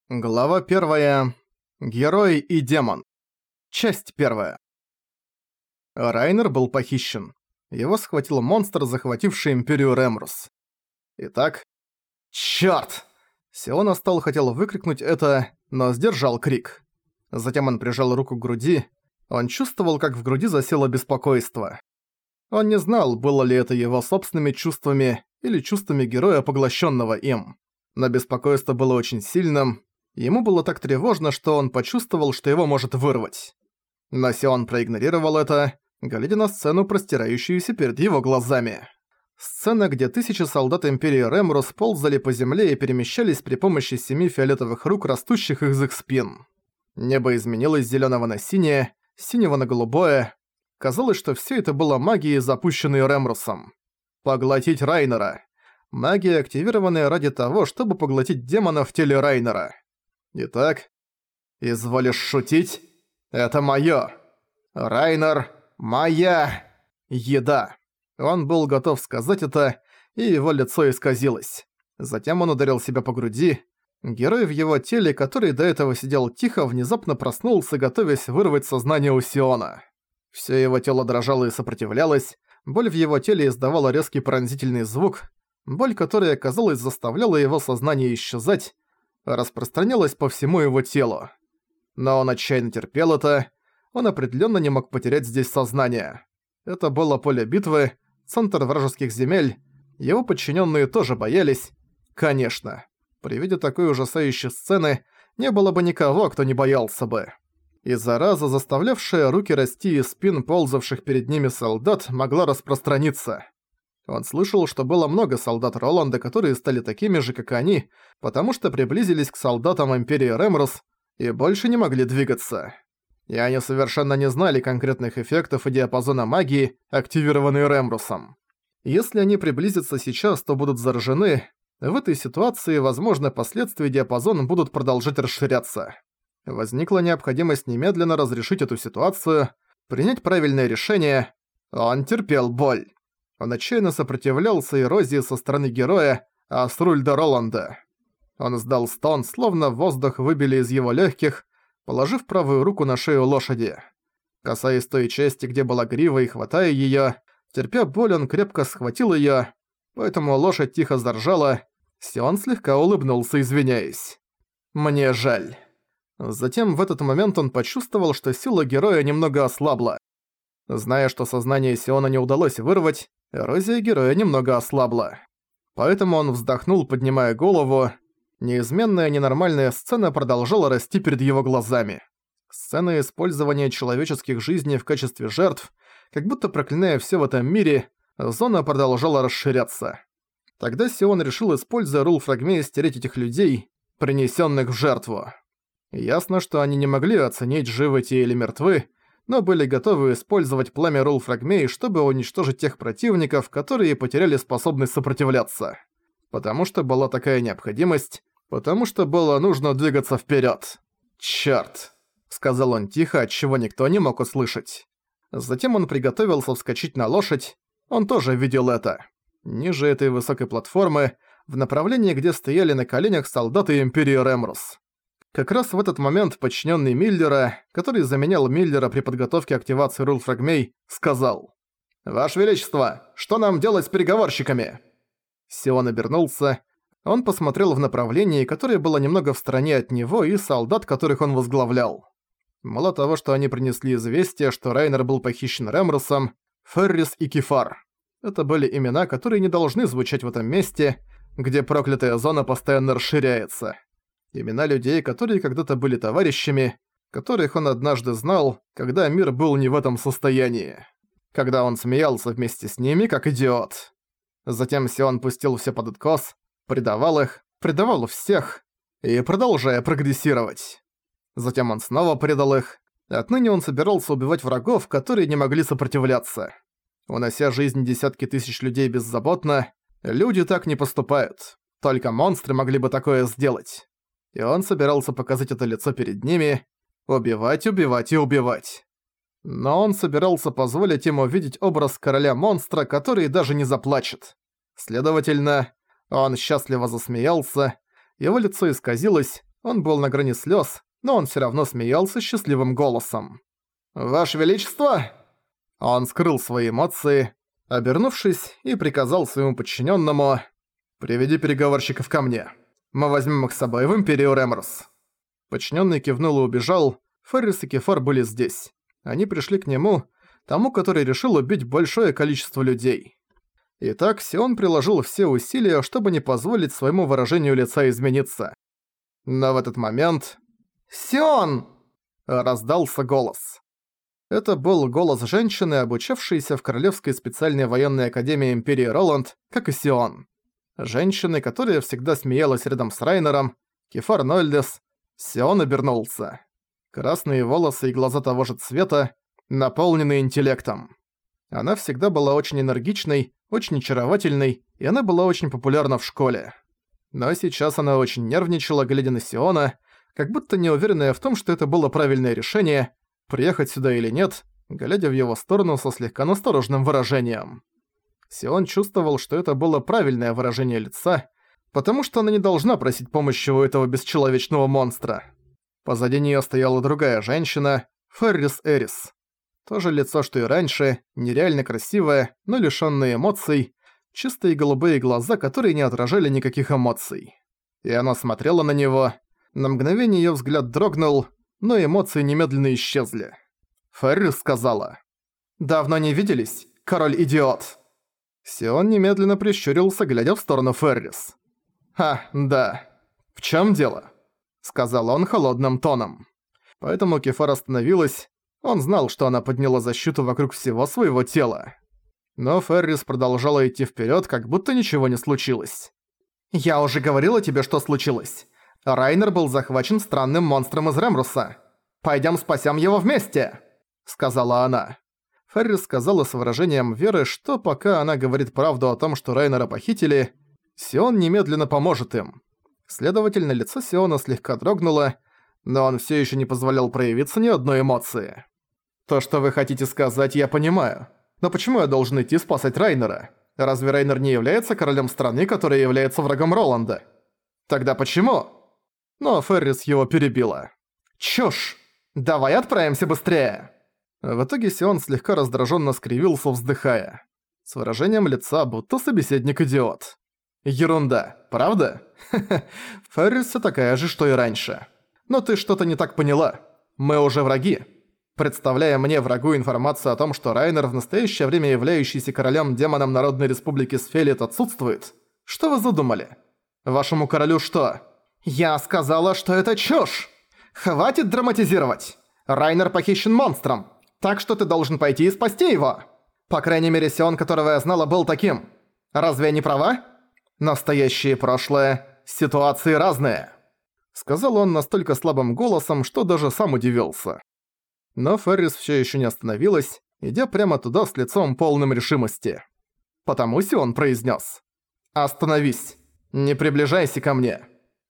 Глава 1. Герой и демон. Часть 1. Райнер был похищен. Его схватил монстр, захвативший Империю Ремрус. Итак... Чёрт! Сиона хотел выкрикнуть это, но сдержал крик. Затем он прижал руку к груди. Он чувствовал, как в груди засело беспокойство. Он не знал, было ли это его собственными чувствами или чувствами героя, поглощенного им. Но беспокойство было очень сильным. Ему было так тревожно, что он почувствовал, что его может вырвать. Но Сион проигнорировал это, глядя на сцену, простирающуюся перед его глазами. Сцена, где тысячи солдат Империи Ремрус ползали по земле и перемещались при помощи 7 фиолетовых рук, растущих из их спин. Небо изменилось с зелёного на синее, с синего на голубое. Казалось, что всё это было магией, запущенной Ремрусом. Поглотить Райнера. Магия, активированная ради того, чтобы поглотить демона в теле Райнера. Итак, изволишь шутить? Это моё. Райнер – моя еда. Он был готов сказать это, и его лицо исказилось. Затем он ударил себя по груди. Герой в его теле, который до этого сидел тихо, внезапно проснулся, готовясь вырвать сознание у Сиона. Всё его тело дрожало и сопротивлялось. Боль в его теле издавала резкий пронзительный звук. Боль, которая, казалось, заставляла его сознание исчезать, распространялась по всему его телу. Но он отчаянно терпел это, он определенно не мог потерять здесь сознание. Это было поле битвы, центр вражеских земель, его подчиненные тоже боялись. Конечно, при виде такой ужасающей сцены не было бы никого, кто не боялся бы. И зараза, заставлявшая руки расти из спин ползавших перед ними солдат, могла распространиться. Он слышал, что было много солдат Роланда, которые стали такими же, как они, потому что приблизились к солдатам Империи Ремрус и больше не могли двигаться. И они совершенно не знали конкретных эффектов и диапазона магии, активированной Ремрусом. Если они приблизятся сейчас, то будут заражены. В этой ситуации, возможно, последствия диапазона будут продолжать расширяться. Возникла необходимость немедленно разрешить эту ситуацию, принять правильное решение. Он терпел боль. Он отчаянно сопротивлялся эрозии со стороны героя Асрульда Роланда. Он издал стон, словно воздух выбили из его легких, положив правую руку на шею лошади. Касаясь той части, где была грива, и хватая её, терпя боль, он крепко схватил её, поэтому лошадь тихо заржала. Сион слегка улыбнулся, извиняясь. «Мне жаль». Затем в этот момент он почувствовал, что сила героя немного ослабла. Зная, что сознание Сиона не удалось вырвать, эрозия героя немного ослабла. Поэтому он вздохнул, поднимая голову. Неизменная ненормальная сцена продолжала расти перед его глазами. Сцена использования человеческих жизней в качестве жертв, как будто проклиная всё в этом мире, зона продолжала расширяться. Тогда Сион решил, используя рул Фрагмея, стереть этих людей, принесённых в жертву. Ясно, что они не могли оценить, живы те или мертвы, но были готовы использовать пламя Рул Фрагмей, чтобы уничтожить тех противников, которые потеряли способность сопротивляться. Потому что была такая необходимость, потому что было нужно двигаться вперед. «Чёрт!» — сказал он тихо, отчего никто не мог услышать. Затем он приготовился вскочить на лошадь, он тоже видел это. Ниже этой высокой платформы, в направлении, где стояли на коленях солдаты Империи Ремрус. Как раз в этот момент подчиненный Миллера, который заменял Миллера при подготовке активации Рул Фрагмей, сказал: «Ваше Величество, что нам делать с переговорщиками?» Сион обернулся. Он посмотрел в направлении, которое было немного в стороне от него и солдат, которых он возглавлял. Мало того, что они принесли известие, что Райнер был похищен Ремрусом, Феррис и Кефар. Это были имена, которые не должны звучать в этом месте, где проклятая зона постоянно расширяется. Имена людей, которые когда-то были товарищами, которых он однажды знал, когда мир был не в этом состоянии. Когда он смеялся вместе с ними, как идиот. Затем Сион пустил все под откос, предавал их, предавал всех, и продолжая прогрессировать. Затем он снова предал их. Отныне он собирался убивать врагов, которые не могли сопротивляться. Унося жизнь десятки тысяч людей беззаботно, люди так не поступают. Только монстры могли бы такое сделать. И он собирался показать это лицо перед ними, убивать, убивать и убивать. Но он собирался позволить ему увидеть образ короля-монстра, который даже не заплачет. Следовательно, он счастливо засмеялся, его лицо исказилось, Он был на грани слез, но он все равно смеялся счастливым голосом. «Ваше Величество!» Он скрыл свои эмоции, обернувшись, и приказал своему подчиненному: «Приведи переговорщиков ко мне. Мы возьмем их с собой в Империю Ремрус». Подчиненный кивнул и убежал. Феррис и Кефар были здесь. Они пришли к нему, тому, который решил убить большое количество людей. Итак, Сион приложил все усилия, чтобы не позволить своему выражению лица измениться. Но в этот момент... «Сион!» – раздался голос. Это был голос женщины, обучавшейся в Королевской специальной военной академии Империи Роланд, как и Сион. Женщины, которая всегда смеялась рядом с Райнером, Кефар Нольдес. Сион обернулся. Красные волосы и глаза того же цвета, наполненные интеллектом. Она всегда была очень энергичной, очень очаровательной, и она была очень популярна в школе. Но сейчас она очень нервничала, глядя на Сиона, как будто неуверенная в том, что это было правильное решение, приехать сюда или нет, глядя в его сторону со слегка настороженным выражением. Сион чувствовал, что это было правильное выражение лица, потому что она не должна просить помощи у этого бесчеловечного монстра. Позади неё стояла другая женщина, Феррис Эрис. То же лицо, что и раньше, нереально красивое, но лишённое эмоций, чистые голубые глаза, которые не отражали никаких эмоций. И она смотрела на него. На мгновение её взгляд дрогнул, но эмоции немедленно исчезли. Феррис сказала: «Давно не виделись, король-идиот». Сион немедленно прищурился, глядя в сторону Феррис. Да. В чём дело?» — сказал он холодным тоном. Поэтому Кефар остановилась. Он знал, что она подняла защиту вокруг всего своего тела. Но Феррис продолжала идти вперёд, как будто ничего не случилось. «Я уже говорила тебе, что случилось. Райнер был захвачен странным монстром из Ремруса. Пойдём спасём его вместе!» — сказала она. Феррис сказала с выражением веры, что пока она говорит правду о том, что Райнера похитили, Сион немедленно поможет им. Следовательно, лицо Сиона слегка дрогнуло, но он всё ещё не позволял проявиться ни одной эмоции. «То, что вы хотите сказать, я понимаю. Но почему я должен идти спасать Райнера? Разве Райнер не является королем страны, которая является врагом Роланда? Тогда почему?» Но Феррис его перебила. «Чушь! Давай отправимся быстрее!» В итоге Сион слегка раздражённо скривился, вздыхая. С выражением лица, будто собеседник-идиот. «Ерунда, правда? Ха-ха, Феррис всё такая же, что и раньше. Но ты что-то не так поняла. Мы уже враги. Представляя мне врагу информацию о том, что Райнер, в настоящее время являющийся королем-демоном Народной Республики Сфелит, отсутствует, что вы задумали? Вашему королю что?» «Я сказала, что это чушь! Хватит драматизировать! Райнер похищен монстром, так что ты должен пойти и спасти его! По крайней мере, Сион, которого я знала, был таким. Разве я не права? Настоящее и прошлое, ситуации разные!» Сказал он настолько слабым голосом, что даже сам удивился. Но Феррис всё ещё не остановилась, идя прямо туда с лицом полным решимости. Потому Сион произнес: «Остановись! Не приближайся ко мне!»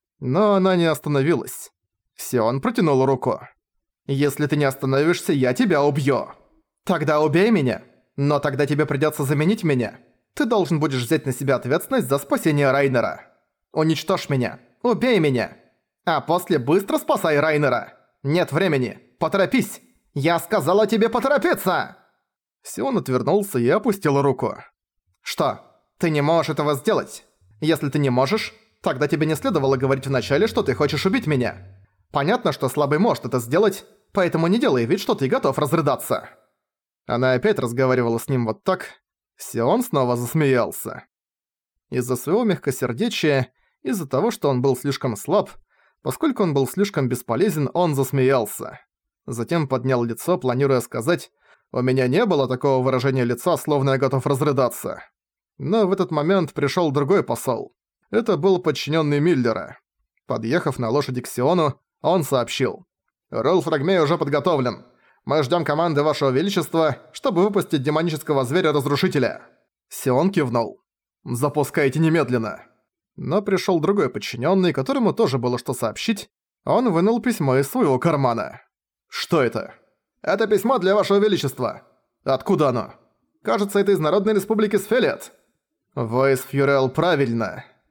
Но она не остановилась. Сион протянул руку. «Если ты не остановишься, я тебя убью!» «Тогда убей меня! Но тогда тебе придётся заменить меня. Ты должен будешь взять на себя ответственность за спасение Райнера. Уничтожь меня! Убей меня! А после быстро спасай Райнера! Нет времени! Поторопись! Я сказала тебе поторопиться!» Сион отвернулся и опустил руку. «Что? Ты не можешь этого сделать? Если ты не можешь, тогда тебе не следовало говорить вначале, что ты хочешь убить меня. Понятно, что слабый может это сделать, поэтому не делай вид, что ты готов разрыдаться». Она опять разговаривала с ним вот так. Сион снова засмеялся. Из-за своего мягкосердечия, из-за того, что он был слишком слаб, поскольку он был слишком бесполезен, он засмеялся. Затем поднял лицо, планируя сказать: «У меня не было такого выражения лица, словно я готов разрыдаться». Но в этот момент пришёл другой посол. Это был подчинённый Миллера. Подъехав на лошади к Сиону, он сообщил: «Ролл Фрагмей уже подготовлен. Мы ждём команды Вашего Величества, чтобы выпустить демонического зверя-разрушителя». Сион кивнул. «Запускайте немедленно». Но пришёл другой подчинённый, которому тоже было что сообщить. Он вынул письмо из своего кармана. «Что это?» «Это письмо для Вашего Величества». «Откуда оно?» «Кажется, это из Народной Республики Сфелет». «Войс Фьюрел, правильно».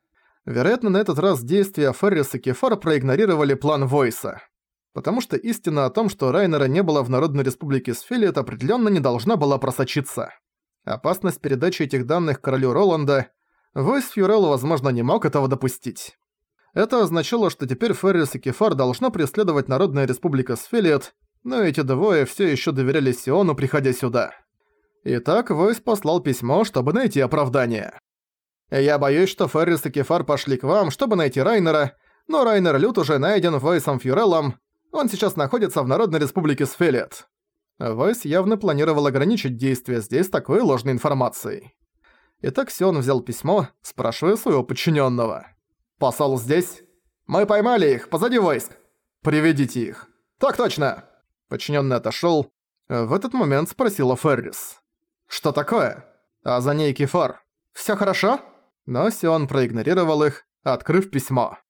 Вероятно, на этот раз действия Феррис и Кефар проигнорировали план Войса. Потому что истина о том, что Райнера не было в Народной Республике Сфелиет, определенно не должна была просочиться. Опасность передачи этих данных королю Роланда, Войс Фьюрел, возможно, не мог этого допустить. Это означало, что теперь Феррис и Кефар должна преследовать Народная Республика Сфелиет, но эти двое все еще доверяли Сиону, приходя сюда. Итак, Войс послал письмо, чтобы найти оправдание. «Я боюсь, что Феррис и Кефар пошли к вам, чтобы найти Райнера, но Райнер Лют уже найден Войсом Фьюрелом. Он сейчас находится в Народной Республике Сфелиет». Войс явно планировал ограничить действия здесь такой ложной информацией. Итак, Сион взял письмо, спрашивая своего подчиненного. «Посол здесь?» «Мы поймали их, позади войск!» «Приведите их!» «Так точно!» Подчиненный отошел. В этот момент спросила Феррис. «Что такое?» А за ней Кефар. «Всё хорошо?» Но Сион проигнорировал их, открыв письмо.